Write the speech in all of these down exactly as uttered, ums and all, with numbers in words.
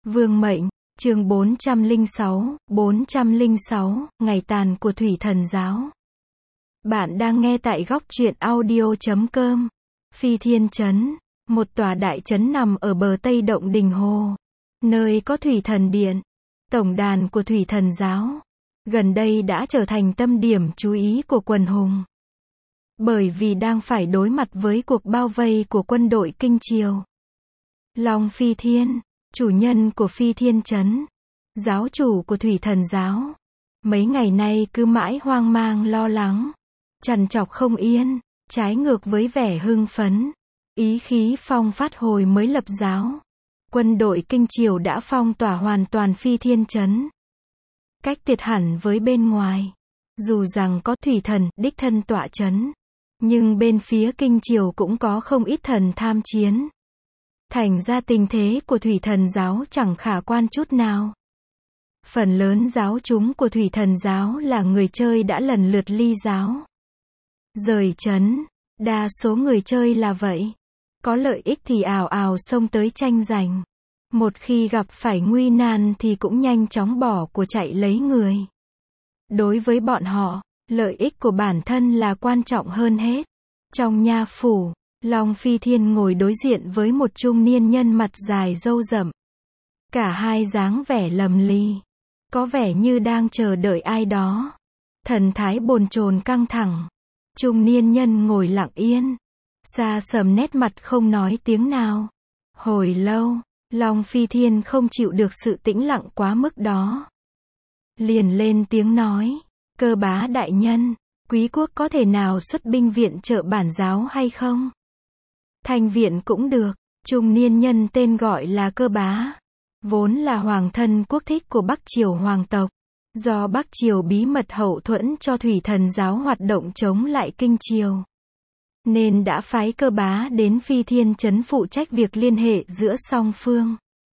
Vương mệnh, chương bốn trăm lẻ sáu, bốn trăm lẻ sáu, ngày tàn của thủy thần giáo. Bạn đang nghe tại góc truyện audio chấm com. Phi Thiên Trấn, một tòa đại trấn nằm ở bờ Tây Động Đình Hồ, nơi có thủy thần điện, tổng đàn của thủy thần giáo. Gần đây đã trở thành tâm điểm chú ý của quần hùng. Bởi vì đang phải đối mặt với cuộc bao vây của quân đội Kinh Triều. Long Phi Thiên, chủ nhân của Phi Thiên Trấn, giáo chủ của thủy thần giáo, mấy ngày nay cứ mãi hoang mang lo lắng, trằn trọc không yên, trái ngược với vẻ hưng phấn, ý khí phong phát hồi mới lập giáo. Quân đội Kinh Triều đã phong tỏa hoàn toàn Phi Thiên Trấn, cách biệt hẳn với bên ngoài. Dù rằng có thủy thần đích thân tọa trấn, nhưng bên phía Kinh Triều cũng có không ít thần tham chiến. Thành ra tình thế của thủy thần giáo chẳng khả quan chút nào. Phần lớn giáo chúng của thủy thần giáo là người chơi đã lần lượt ly giáo, rời trấn. Đa số người chơi là vậy. Có lợi ích thì ào ào xông tới tranh giành. Một khi gặp phải nguy nan thì cũng nhanh chóng bỏ của chạy lấy người. Đối với bọn họ, lợi ích của bản thân là quan trọng hơn hết. Trong nha phủ, Long Phi Thiên ngồi đối diện với một trung niên nhân mặt dài râu rậm. Cả hai dáng vẻ lầm ly, có vẻ như đang chờ đợi ai đó. Thần thái bồn chồn căng thẳng. Trung niên nhân ngồi lặng yên, xa sầm nét mặt không nói tiếng nào. Hồi lâu, Long Phi Thiên không chịu được sự tĩnh lặng quá mức đó. Liền lên tiếng nói, Cơ Bá đại nhân, quý quốc có thể nào xuất binh viện trợ bản giáo hay không? Thanh viện cũng được. Trung niên nhân tên gọi là Cơ Bá, vốn là hoàng thân quốc thích của Bắc Triều hoàng tộc. Do Bắc Triều bí mật hậu thuẫn cho thủy thần giáo hoạt động chống lại Kinh Triều, nên đã phái Cơ Bá đến Phi Thiên Trấn phụ trách việc liên hệ giữa song phương.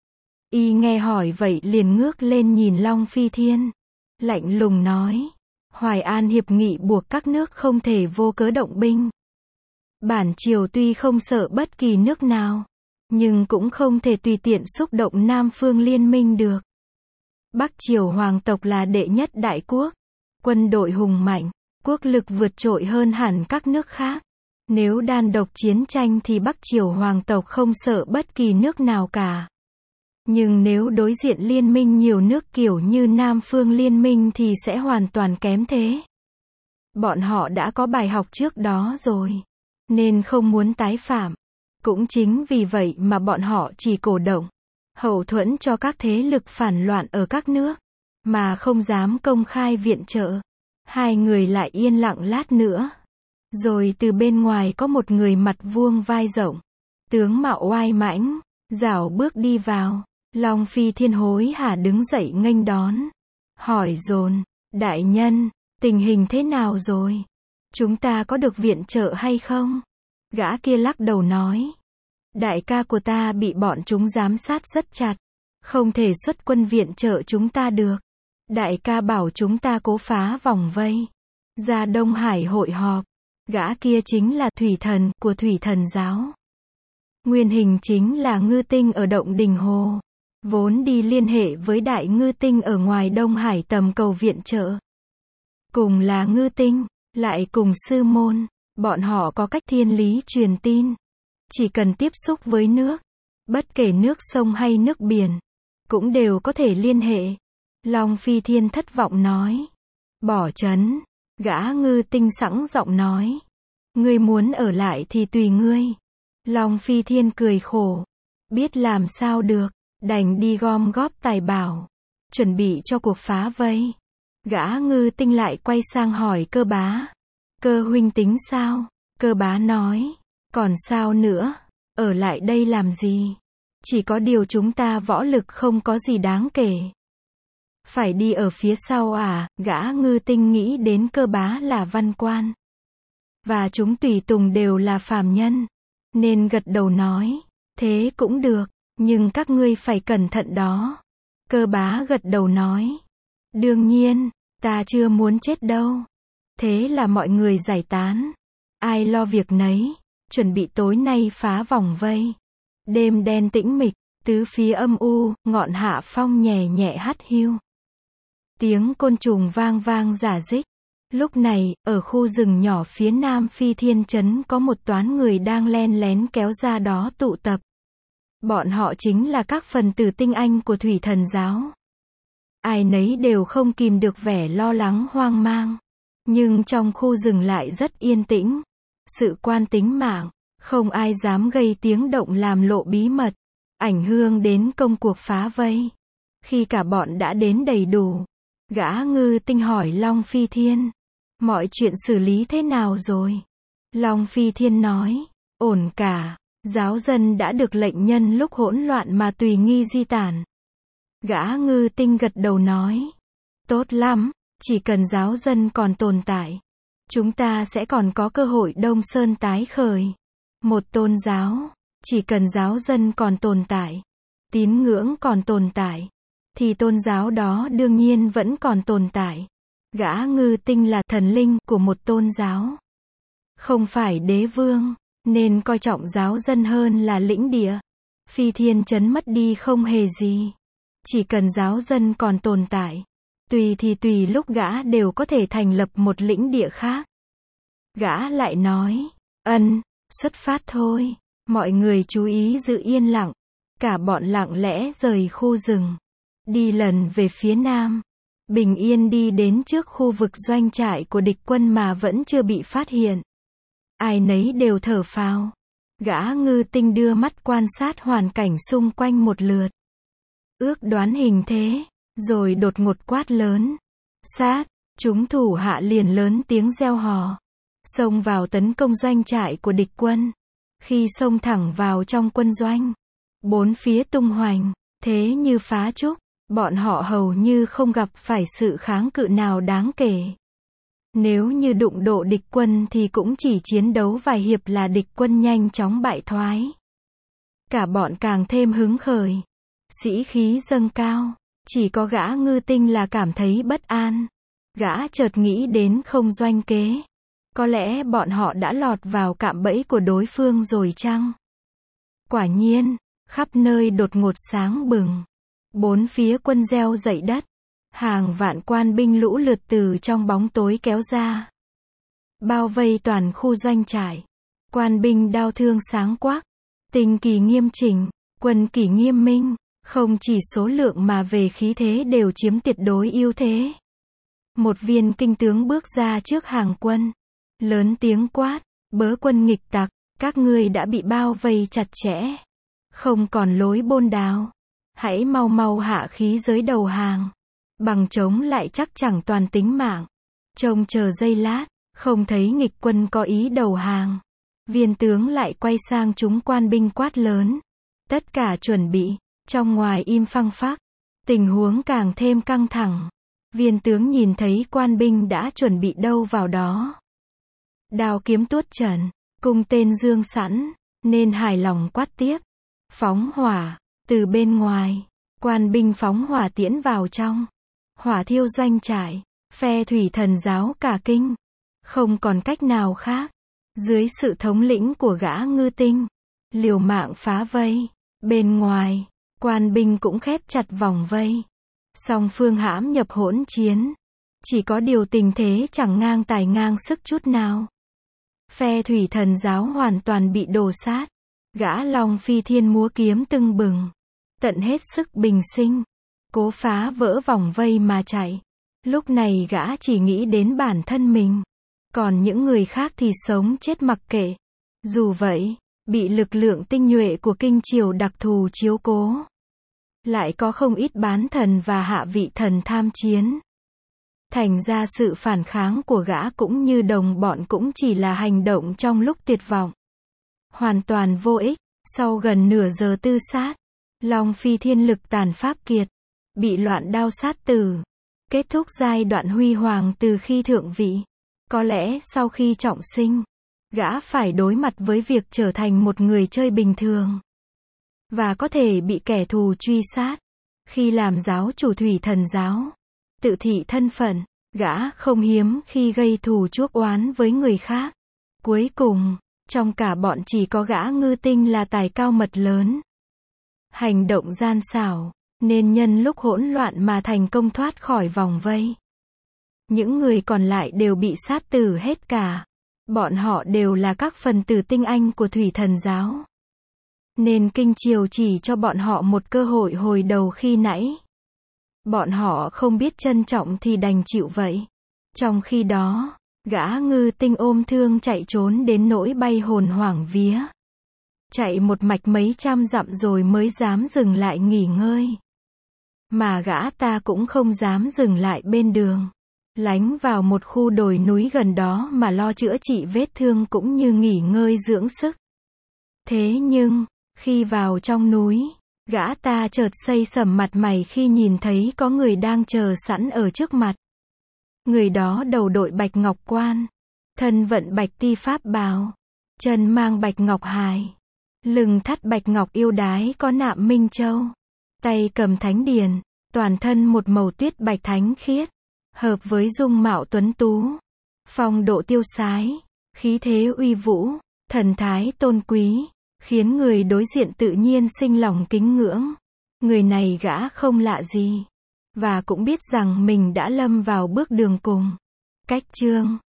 Y nghe hỏi vậy liền ngước lên nhìn Long Phi Thiên, lạnh lùng nói, Hoài An hiệp nghị buộc các nước không thể vô cớ động binh. Bản triều tuy không sợ bất kỳ nước nào, nhưng cũng không thể tùy tiện xúc động Nam phương liên minh được. Bắc Triều hoàng tộc là đệ nhất đại quốc, quân đội hùng mạnh, quốc lực vượt trội hơn hẳn các nước khác. Nếu đan độc chiến tranh thì Bắc Triều hoàng tộc không sợ bất kỳ nước nào cả. Nhưng nếu đối diện liên minh nhiều nước kiểu như Nam phương liên minh thì sẽ hoàn toàn kém thế. Bọn họ đã có bài học trước đó rồi, nên không muốn tái phạm. Cũng chính vì vậy mà bọn họ chỉ cổ động, hậu thuẫn cho các thế lực phản loạn ở các nước, mà không dám công khai viện trợ. Hai người lại yên lặng lát nữa. Rồi từ bên ngoài có một người mặt vuông vai rộng, tướng mạo oai mãnh, rảo bước đi vào. Long Phi Thiên hối hả đứng dậy nghênh đón, hỏi dồn, đại nhân, tình hình thế nào rồi? Chúng ta có được viện trợ hay không? Gã kia lắc đầu nói, đại ca của ta bị bọn chúng giám sát rất chặt, không thể xuất quân viện trợ chúng ta được. Đại ca bảo chúng ta cố phá vòng vây, ra Đông Hải hội họp. Gã kia chính là thủy thần của thủy thần giáo. Nguyên hình chính là Ngư Tinh ở Động Đình Hồ, vốn đi liên hệ với Đại Ngư Tinh ở ngoài Đông Hải tầm cầu viện trợ. Cùng là Ngư Tinh, lại cùng sư môn, bọn họ có cách thiên lý truyền tin. Chỉ cần tiếp xúc với nước, bất kể nước sông hay nước biển, cũng đều có thể liên hệ. Long Phi Thiên thất vọng nói, bỏ trấn. Gã Ngư Tinh sẵn giọng nói, ngươi muốn ở lại thì tùy ngươi. Long Phi Thiên cười khổ, biết làm sao được, đành đi gom góp tài bảo, chuẩn bị cho cuộc phá vây. Gã Ngư Tinh lại quay sang hỏi Cơ Bá, Cơ huynh tính sao? Cơ Bá nói, còn sao nữa, ở lại đây làm gì? Chỉ có điều chúng ta võ lực không có gì đáng kể. Phải đi ở phía sau à? Gã Ngư Tinh nghĩ đến Cơ Bá là văn quan, và chúng tùy tùng đều là phàm nhân, nên gật đầu nói, thế cũng được, nhưng các ngươi phải cẩn thận đó. Cơ Bá gật đầu nói, đương nhiên, ta chưa muốn chết đâu. Thế là mọi người giải tán, ai lo việc nấy, chuẩn bị tối nay phá vòng vây. Đêm đen tĩnh mịch, Tứ phía âm u, ngọn hạ phong nhẹ nhẹ hắt hiu. Tiếng côn trùng vang vang rả rích. Lúc này, ở khu rừng nhỏ phía nam Phi Thiên Trấn có một toán người đang len lén kéo ra đó tụ tập. Bọn họ chính là các phần tử tinh anh của Thủy Thần giáo. Ai nấy đều không kìm được vẻ lo lắng hoang mang. Nhưng trong khu rừng lại rất yên tĩnh. Sự quan tính mạng, không ai dám gây tiếng động làm lộ bí mật, ảnh hưởng đến công cuộc phá vây. Khi cả bọn đã đến đầy đủ, gã Ngư Tinh hỏi Long Phi Thiên, mọi chuyện xử lý thế nào rồi? Long Phi Thiên nói, ổn cả, giáo dân đã được lệnh nhân lúc hỗn loạn mà tùy nghi di tản. Gã Ngư Tinh gật đầu nói, tốt lắm, chỉ cần giáo dân còn tồn tại, chúng ta sẽ còn có cơ hội Đông Sơn tái khởi. Một tôn giáo, chỉ cần giáo dân còn tồn tại, tín ngưỡng còn tồn tại, thì tôn giáo đó đương nhiên vẫn còn tồn tại. Gã Ngư Tinh là thần linh của một tôn giáo, không phải đế vương, nên coi trọng giáo dân hơn là lĩnh địa. Phi Thiên Trấn mất đi không hề gì. Chỉ cần giáo dân còn tồn tại, tùy thì tùy lúc gã đều có thể thành lập một lĩnh địa khác. Gã lại nói, ân, xuất phát thôi. Mọi người chú ý giữ yên lặng. Cả bọn lặng lẽ rời khu rừng, đi lần về phía nam, bình yên đi đến trước khu vực doanh trại của địch quân mà vẫn chưa bị phát hiện. Ai nấy đều thở phào. Gã Ngư Tinh đưa mắt quan sát hoàn cảnh xung quanh một lượt, ước đoán hình thế, rồi đột ngột quát lớn, sát. Chúng thủ hạ liền lớn tiếng reo hò, xông vào tấn công doanh trại của địch quân. Khi xông thẳng vào trong quân doanh, bốn phía tung hoành, thế như phá trúc, bọn họ hầu như không gặp phải sự kháng cự nào đáng kể. Nếu như đụng độ địch quân thì cũng chỉ chiến đấu vài hiệp là địch quân nhanh chóng bại thoái. Cả bọn càng thêm hứng khởi, sĩ khí dâng cao. Chỉ có gã Ngư Tinh là cảm thấy bất an. Gã chợt nghĩ đến không doanh kế. Có lẽ bọn họ đã lọt vào cạm bẫy của đối phương rồi chăng? Quả nhiên, khắp nơi đột ngột sáng bừng. Bốn phía quân reo dậy đất. Hàng vạn quan binh lũ lượt từ trong bóng tối kéo ra, bao vây toàn khu doanh trại. Quan binh đao thương sáng quắc, tinh kỳ nghiêm chỉnh, quân kỷ nghiêm minh, không chỉ số lượng mà về khí thế đều chiếm tuyệt đối ưu thế. Một viên kinh tướng bước ra trước hàng quân, lớn tiếng quát, bớ quân nghịch tặc, các ngươi đã bị bao vây chặt chẽ, không còn lối bôn đào, hãy mau mau hạ khí giới đầu hàng. Bằng chống lại chắc chẳng toàn tính mạng. Trông chờ giây lát, không thấy nghịch quân có ý đầu hàng. Viên tướng lại quay sang chúng quan binh quát lớn. Tất cả chuẩn bị, trong ngoài im phăng phắc. Tình huống càng thêm căng thẳng. Viên tướng nhìn thấy quan binh đã chuẩn bị đâu vào đó. Đao kiếm tuốt trần, cung tên dương sẵn, nên hài lòng quát tiếp. Phóng hỏa, từ bên ngoài, quan binh phóng hỏa tiễn vào trong. Hỏa thiêu doanh trại, phe Thủy Thần giáo cả kinh, không còn cách nào khác. Dưới sự thống lĩnh của gã Ngư Tinh, liều mạng phá vây. Bên ngoài, quan binh cũng khép chặt vòng vây. Song phương hãm nhập hỗn chiến. Chỉ có điều tình thế chẳng ngang tài ngang sức chút nào. Phe Thủy Thần giáo hoàn toàn bị đổ sát. Gã Long Phi Thiên múa kiếm tưng bừng, tận hết sức bình sinh, cố phá vỡ vòng vây mà chạy. Lúc này gã chỉ nghĩ đến bản thân mình, còn những người khác thì sống chết mặc kệ. Dù vậy, bị lực lượng tinh nhuệ của kinh triều đặc thù chiếu cố, lại có không ít bán thần và hạ vị thần tham chiến. Thành ra sự phản kháng của gã cũng như đồng bọn cũng chỉ là hành động trong lúc tuyệt vọng, hoàn toàn vô ích. Sau gần nửa giờ tư sát, Long Phi Thiên lực tàn pháp kiệt, bị loạn đao sát tử, kết thúc giai đoạn huy hoàng từ khi thượng vị. Có lẽ sau khi trọng sinh, gã phải đối mặt với việc trở thành một người chơi bình thường, và có thể bị kẻ thù truy sát. Khi làm giáo chủ Thủy Thần giáo, tự thị thân phận, gã không hiếm khi gây thù chuốc oán với người khác. Cuối cùng, trong cả bọn chỉ có gã Ngư Tinh là tài cao mật lớn. hành động gian xảo, nên nhân lúc hỗn loạn mà thành công thoát khỏi vòng vây. Những người còn lại đều bị sát tử hết cả. Bọn họ đều là các phần tử tinh anh của Thủy Thần giáo. Nên Kinh Triều chỉ cho bọn họ một cơ hội hồi đầu khi nãy. Bọn họ không biết trân trọng thì đành chịu vậy. Trong khi đó, gã Ngư Tinh ôm thương chạy trốn đến nỗi bay hồn hoảng vía. Chạy một mạch mấy trăm dặm rồi mới dám dừng lại nghỉ ngơi. Mà gã ta cũng không dám dừng lại bên đường. Lánh vào một khu đồi núi gần đó mà lo chữa trị vết thương cũng như nghỉ ngơi dưỡng sức. Thế nhưng, khi vào trong núi, gã ta chợt xây sẩm mặt mày khi nhìn thấy có người đang chờ sẵn ở trước mặt. Người đó đầu đội bạch ngọc quan, thân vận bạch ti pháp bào, chân mang bạch ngọc hài, lưng thắt bạch ngọc yêu đái có nạm minh châu, tay cầm thánh điền, toàn thân một màu tuyết bạch thánh khiết, hợp với dung mạo tuấn tú, phong độ tiêu sái, khí thế uy vũ, thần thái tôn quý, khiến người đối diện tự nhiên sinh lòng kính ngưỡng. Người này gã không lạ gì, và cũng biết rằng mình đã lâm vào bước đường cùng. Cách chương